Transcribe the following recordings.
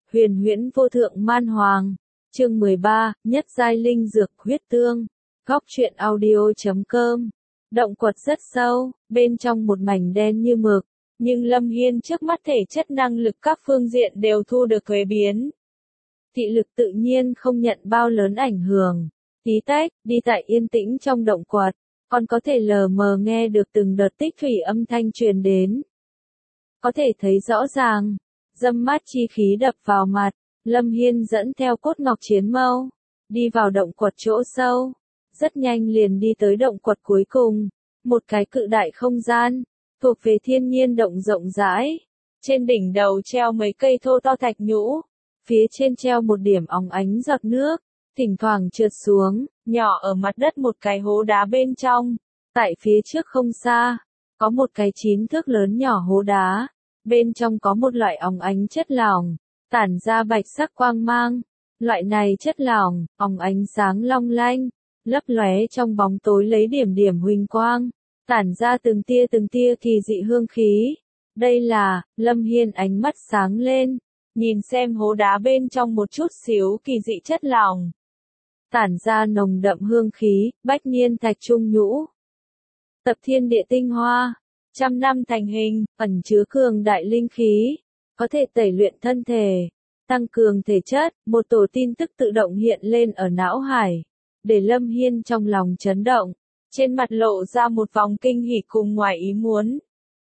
Huyền huyễn vô thượng man hoàng. Chương 13, nhất giai linh dược huyết tương. Góc truyện audio.com. Động quật rất sâu, bên trong một mảnh đen như mực, nhưng Lâm Hiên trước mắt thể chất năng lực các phương diện đều thu được thuế biến. Thị lực tự nhiên không nhận bao lớn ảnh hưởng. Tí tách, đi tại yên tĩnh trong động quật, còn có thể lờ mờ nghe được từng đợt tích thủy âm thanh truyền đến. Có thể thấy rõ ràng, dâm mát chi khí đập vào mặt, Lâm Hiên dẫn theo cốt ngọc chiến mâu, đi vào động quật chỗ sâu. Rất nhanh liền đi tới động quật cuối cùng, một cái cự đại không gian, thuộc về thiên nhiên động rộng rãi. Trên đỉnh đầu treo mấy cây thô to thạch nhũ, phía trên treo một điểm óng ánh giọt nước, thỉnh thoảng trượt xuống, nhỏ ở mặt đất một cái hố đá bên trong. Tại phía trước không xa, có một cái 9 thước lớn nhỏ hố đá, bên trong có một loại óng ánh chất lỏng, tản ra bạch sắc quang mang. Loại này chất lỏng, óng ánh sáng long lanh, lấp lóe trong bóng tối lấy điểm điểm huỳnh quang, tản ra từng tia kỳ dị hương khí. Đây là, Lâm Hiên ánh mắt sáng lên, nhìn xem hố đá bên trong một chút xíu kỳ dị chất lỏng. Tản ra nồng đậm hương khí, bách niên thạch trung nhũ. Tập thiên địa tinh hoa, trăm năm thành hình, ẩn chứa cường đại linh khí, có thể tẩy luyện thân thể, tăng cường thể chất. Một tổ tin tức tự động hiện lên ở não hải, để Lâm Hiên trong lòng chấn động, trên mặt lộ ra một vòng kinh hỉ cùng ngoài ý muốn.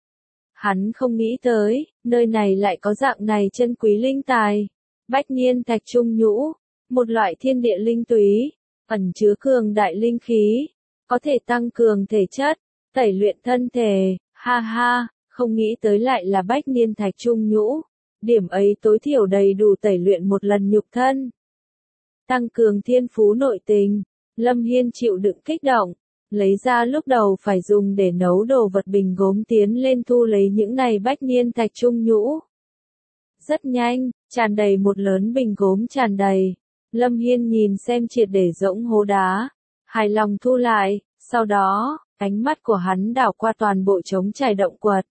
Hắn không nghĩ tới, nơi này lại có dạng này chân quý linh tài. Bách niên thạch trung nhũ, một loại thiên địa linh túy, ẩn chứa cường đại linh khí, có thể tăng cường thể chất, tẩy luyện thân thể. Ha ha, không nghĩ tới lại là bách niên thạch trung nhũ, điểm ấy tối thiểu đầy đủ tẩy luyện một lần nhục thân. Tăng cường thiên phú nội tình, Lâm Hiên chịu đựng kích động, lấy ra lúc đầu phải dùng để nấu đồ vật bình gốm tiến lên thu lấy những này bách niên thạch trung nhũ. Rất nhanh, tràn đầy một lớn bình gốm tràn đầy. Lâm Hiên nhìn xem triệt để rỗng hố đá, hài lòng thu lại, sau đó, ánh mắt của hắn đảo qua toàn bộ trống trải động quật.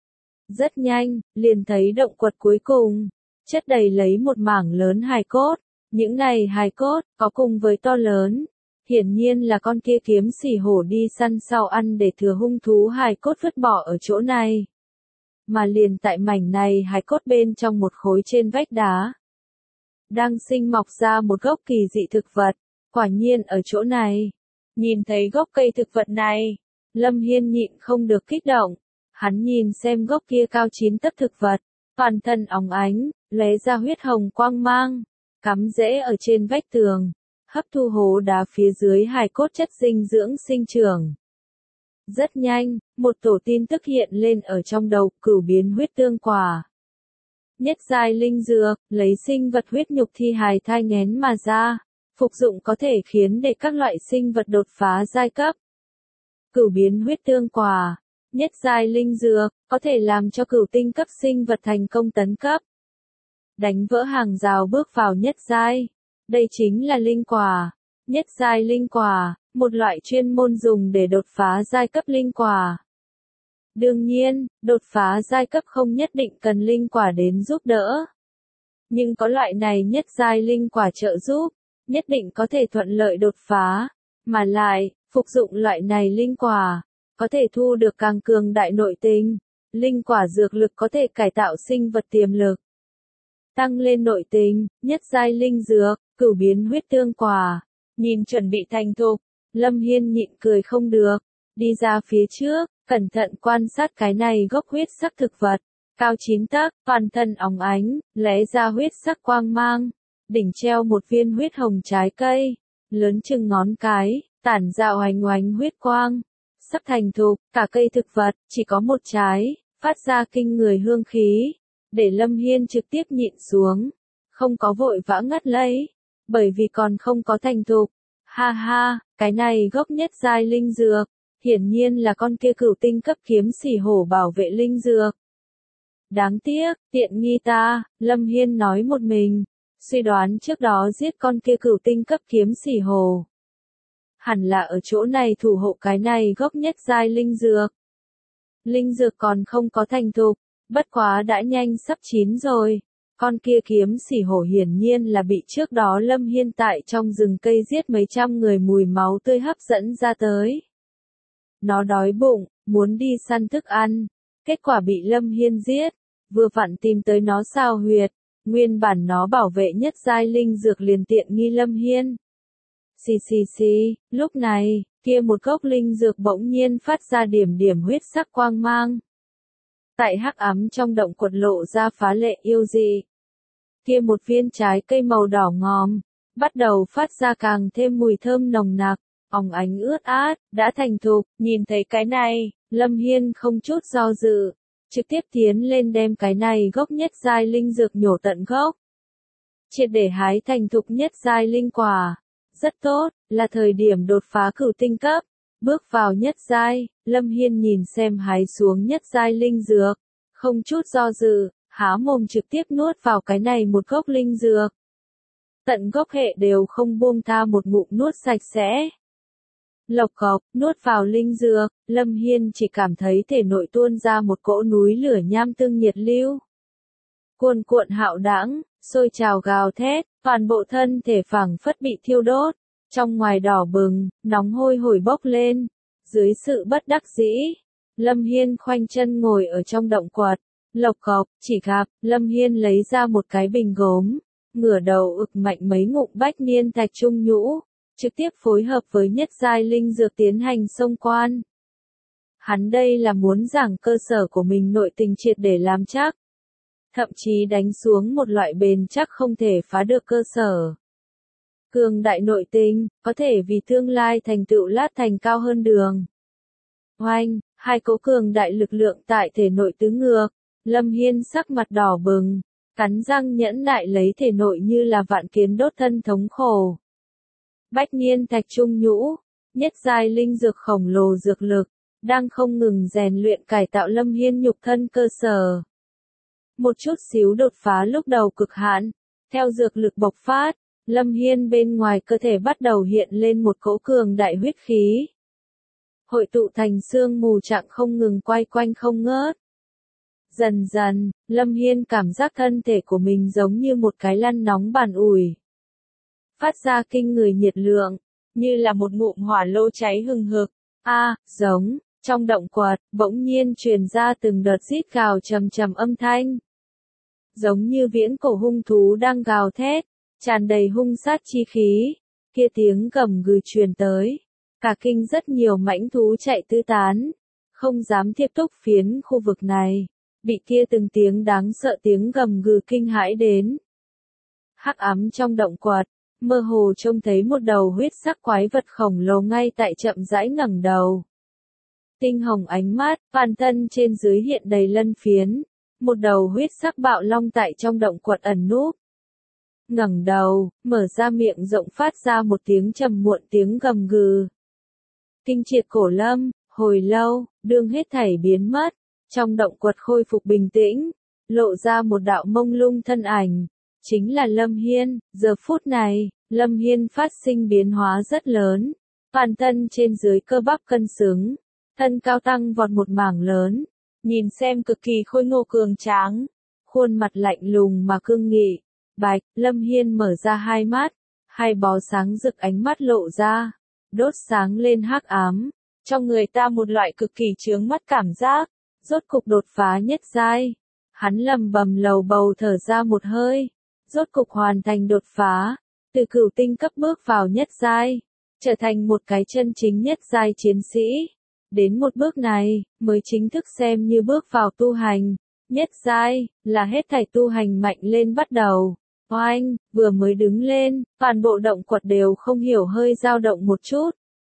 Rất nhanh, liền thấy động quật cuối cùng, chất đầy lấy một mảng lớn hài cốt. Những này hài cốt, có cùng với to lớn, hiển nhiên là con kia kiếm xỉ hổ đi săn sau ăn để thừa hung thú hài cốt vứt bỏ ở chỗ này. Mà liền tại mảnh này hài cốt bên trong một khối trên vách đá, đang sinh mọc ra một gốc kỳ dị thực vật. Quả nhiên ở chỗ này, nhìn thấy gốc cây thực vật này, Lâm Hiên nhịn không được kích động. Hắn nhìn xem gốc kia cao 9 tấc thực vật, toàn thân óng ánh, lóe ra huyết hồng quang mang, cắm rễ ở trên vách tường, hấp thu hố đá phía dưới hài cốt chất dinh dưỡng sinh trưởng. Rất nhanh, một tổ tin tức hiện lên ở trong đầu, cửu biến huyết tương quả. Nhất giai linh dược, lấy sinh vật huyết nhục thi hài thai nghén mà ra, phục dụng có thể khiến để các loại sinh vật đột phá giai cấp. Cửu biến huyết tương quả, nhất giai linh dược, có thể làm cho cửu tinh cấp sinh vật thành công tấn cấp, đánh vỡ hàng rào bước vào nhất giai. Đây chính là linh quả. Nhất giai linh quả, một loại chuyên môn dùng để đột phá giai cấp linh quả. Đương nhiên, đột phá giai cấp không nhất định cần linh quả đến giúp đỡ. Nhưng có loại này nhất giai linh quả trợ giúp, nhất định có thể thuận lợi đột phá. Mà lại, phục dụng loại này linh quả, có thể thu được càng cường đại nội tình. Linh quả dược lực có thể cải tạo sinh vật tiềm lực, tăng lên nội tình. Nhất giai linh dược, cửu biến huyết tương quả. Nhìn chuẩn bị thành thục, Lâm Hiên nhịn cười không được, đi ra phía trước, cẩn thận quan sát cái này gốc huyết sắc thực vật, cao 9 tấc, toàn thân óng ánh, lóe ra huyết sắc quang mang, đỉnh treo một viên huyết hồng trái cây, lớn chừng ngón cái, tản ra oánh oánh huyết quang. Sắp thành thục, cả cây thực vật chỉ có một trái, phát ra kinh người hương khí, để Lâm Hiên trực tiếp nhịn xuống, không có vội vã ngắt lấy, bởi vì còn không có thành thục. Ha ha, cái này gốc nhất giai linh dược, hiển nhiên là con kia cửu tinh cấp kiếm xỉ hổ bảo vệ linh dược. Đáng tiếc, tiện nghi ta, Lâm Hiên nói một mình, suy đoán trước đó giết con kia cửu tinh cấp kiếm xỉ hổ. Hẳn là ở chỗ này thủ hộ cái này gốc nhất giai linh dược. Linh dược còn không có thành thục, bất quá đã nhanh sắp chín rồi. Con kia kiếm sỉ hổ hiển nhiên là bị trước đó Lâm Hiên tại trong rừng cây giết mấy trăm người mùi máu tươi hấp dẫn ra tới. Nó đói bụng, muốn đi săn thức ăn, kết quả bị Lâm Hiên giết, vừa vặn tìm tới nó sao huyệt, nguyên bản nó bảo vệ nhất giai linh dược liền tiện nghi Lâm Hiên. Xì xì xì, lúc này, kia một gốc linh dược bỗng nhiên phát ra điểm điểm huyết sắc quang mang. Tại hắc ám trong động quật lộ ra phá lệ yêu dị. Kia một viên trái cây màu đỏ ngòm, bắt đầu phát ra càng thêm mùi thơm nồng nặc, óng ánh ướt át, đã thành thục, nhìn thấy cái này, Lâm Hiên không chút do dự, trực tiếp tiến lên đem cái này gốc nhất giai linh dược nhổ tận gốc. Triệt để hái thành thục nhất giai linh quả. Rất tốt, là thời điểm đột phá cửu tinh cấp, bước vào nhất giai, Lâm Hiên nhìn xem hái xuống nhất giai linh dược, không chút do dự, há mồm trực tiếp nuốt vào cái này một gốc linh dược. Tận gốc hệ đều không buông tha một ngụm nuốt sạch sẽ. Lộc cộc, nuốt vào linh dược, Lâm Hiên chỉ cảm thấy thể nội tuôn ra một cỗ núi lửa nham tương nhiệt lưu. Cuồn cuộn hạo đãng, sôi trào gào thét, toàn bộ thân thể phảng phất bị thiêu đốt, trong ngoài đỏ bừng, nóng hôi hổi bốc lên. Dưới sự bất đắc dĩ, Lâm Hiên khoanh chân ngồi ở trong động quật, lộc cộc, chỉ gặp, Lâm Hiên lấy ra một cái bình gốm, ngửa đầu ực mạnh mấy ngụm bách niên thạch trung nhũ, trực tiếp phối hợp với nhất giai linh dược tiến hành xông quan. Hắn đây là muốn giảng cơ sở của mình nội tình triệt để làm chắc. Thậm chí đánh xuống một loại bền chắc không thể phá được cơ sở. Cường đại nội tình, có thể vì tương lai thành tựu lát thành cao hơn đường. Oanh, hai cỗ cường đại lực lượng tại thể nội tứ ngược, Lâm Hiên sắc mặt đỏ bừng, cắn răng nhẫn nại lấy thể nội như là vạn kiến đốt thân thống khổ. Bách niên thạch trung nhũ, nhất giai linh dược khổng lồ dược lực, đang không ngừng rèn luyện cải tạo Lâm Hiên nhục thân cơ sở. Một chút xíu đột phá lúc đầu cực hạn, theo dược lực bộc phát, Lâm Hiên bên ngoài cơ thể bắt đầu hiện lên một cỗ cường đại huyết khí. Hội tụ thành sương mù trạng không ngừng quay quanh không ngớt. Dần dần, Lâm Hiên cảm giác thân thể của mình giống như một cái lăn nóng bàn ủi. Phát ra kinh người nhiệt lượng, như là một ngụm hỏa lô cháy hừng hực. Giống, trong động quật, bỗng nhiên truyền ra từng đợt rít gào trầm trầm âm thanh. Giống như viễn cổ hung thú đang gào thét, tràn đầy hung sát chi khí, kia tiếng gầm gừ truyền tới. Cả kinh rất nhiều mãnh thú chạy tứ tán, không dám tiếp tục phiến khu vực này, bị kia từng tiếng đáng sợ tiếng gầm gừ kinh hãi đến. Hắc ám trong động quật, mơ hồ trông thấy một đầu huyết sắc quái vật khổng lồ ngay tại chậm rãi ngẩng đầu. Tinh hồng ánh mắt, toàn thân trên dưới hiện đầy lân phiến, một đầu huyết sắc bạo long tại trong động quật ẩn núp. Ngẩng đầu, mở ra miệng rộng phát ra một tiếng trầm muộn tiếng gầm gừ. Kinh triệt cổ lâm, hồi lâu, đương hết thảy biến mất, trong động quật khôi phục bình tĩnh, lộ ra một đạo mông lung thân ảnh, chính là Lâm Hiên. Giờ phút này, Lâm Hiên phát sinh biến hóa rất lớn, toàn thân trên dưới cơ bắp cân xứng, thân cao tăng vọt một mảng lớn, nhìn xem cực kỳ khôi ngô cường tráng, khuôn mặt lạnh lùng mà cương nghị. Bạch, Lâm Hiên mở ra hai mắt, hai bó sáng rực ánh mắt lộ ra, đốt sáng lên hắc ám, trong người ta một loại cực kỳ chướng mắt cảm giác, rốt cục đột phá nhất giai. Hắn lầm bầm lầu bầu thở ra một hơi, rốt cục hoàn thành đột phá, từ cửu tinh cấp bước vào nhất giai, trở thành một cái chân chính nhất giai chiến sĩ. Đến một bước này, mới chính thức xem như bước vào tu hành, nhất giai, là hết thảy tu hành mạnh lên bắt đầu. Oanh, vừa mới đứng lên, toàn bộ động quật đều không hiểu hơi dao động một chút.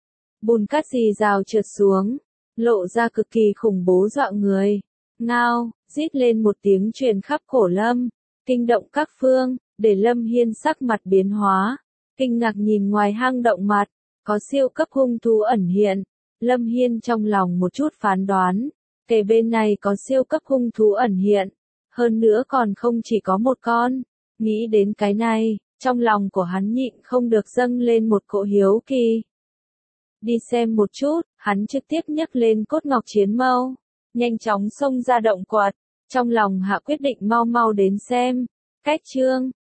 Bùn cát rì rào trượt xuống, lộ ra cực kỳ khủng bố dọa người. Ngao, rít lên một tiếng truyền khắp cổ lâm, kinh động các phương, để Lâm Hiên sắc mặt biến hóa. Kinh ngạc nhìn ngoài hang động mặt, có siêu cấp hung thú ẩn hiện. Lâm Hiên trong lòng một chút phán đoán, kề bên này có siêu cấp hung thú ẩn hiện. Hơn nữa còn không chỉ có một con. Nghĩ đến cái này, trong lòng của hắn nhịn không được dâng lên một cỗ hiếu kỳ. Đi xem một chút, hắn trực tiếp nhấc lên cốt ngọc chiến mâu, nhanh chóng xông ra động quật, trong lòng hạ quyết định mau mau đến xem. Cách chương